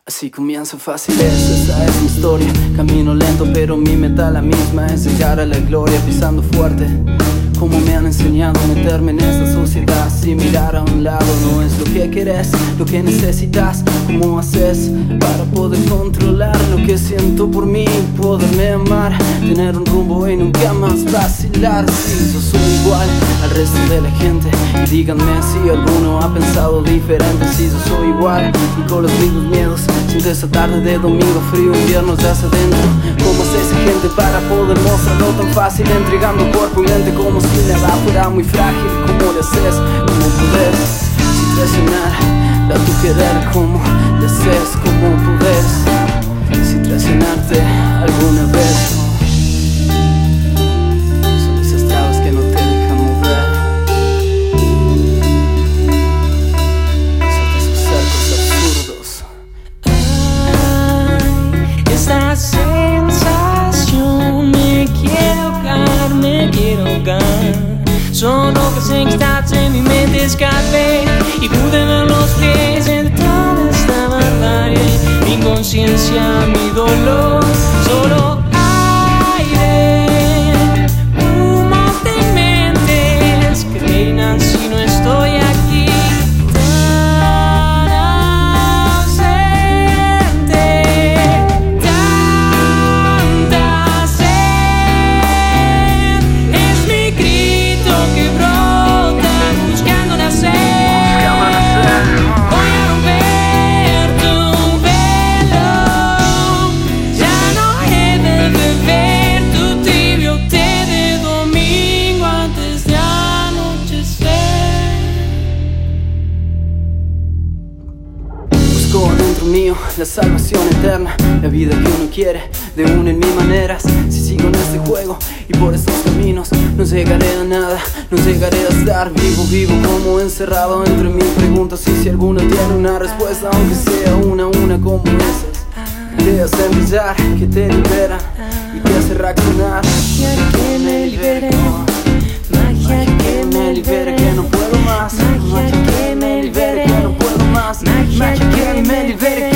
Así comienza fácil, esa es mi historia. Camino lento pero mi meta la misma, es llegar a la gloria pisando fuerte. Como me han enseñado a meterme en esta sociedad, sin mirar a un lado. No es lo que querés, lo que necesitas. ¿Cómo haces para poder controlar lo que siento por mí? Poderme amar, tener un rumbo y nunca más vacilar. Si yo soy igual al resto de la gente, y díganme si alguno ha pensado diferente. Si yo soy igual y con los mismos miedos, siento esa tarde de domingo frío, invierno ya hacia adentro. ¿Cómo hace esa gente para poder mostrarlo tan fácil? Entregando cuerpo y mente como si nada fuera muy frágil. ¿Cómo le haces? ¿Cómo podés? Sin traicionar a tu querer. ¿Cómo le haces? ¿Cómo podés? Sin traicionarte alguna vez. Son esas trabas que no te dejan mover. Son esos cercos absurdos. Ay, esta sensación me quiero ahogar. Solo que sé que estás en mi mente, escapé y pude ver los pies en toda esta barbarie. Mi inconsciencia, mi dolor, solo aire, humo de mentes que reinan si no estoy aquí. Tan ausente, tanta sed, es mi grito que brota buscando nacer. Voy a romper tu velo, ya no he de beber tu tibio té de domingo antes de anochecer. Busco dentro mío la salvación eterna, la vida que uno quiere, de una en mil maneras. Si sigo en este juego y por estos caminos, no llegaré a nada, no llegaré a estar vivo como encerrado entre mil preguntas. Y si alguno tiene una respuesta, aunque sea una como esas, que te hacen brillar, que te liberan y te hace reaccionar. Magia que me libere, magia que me libere, que no puedo más. magia que me libere, que no puedo más. magia que me libere.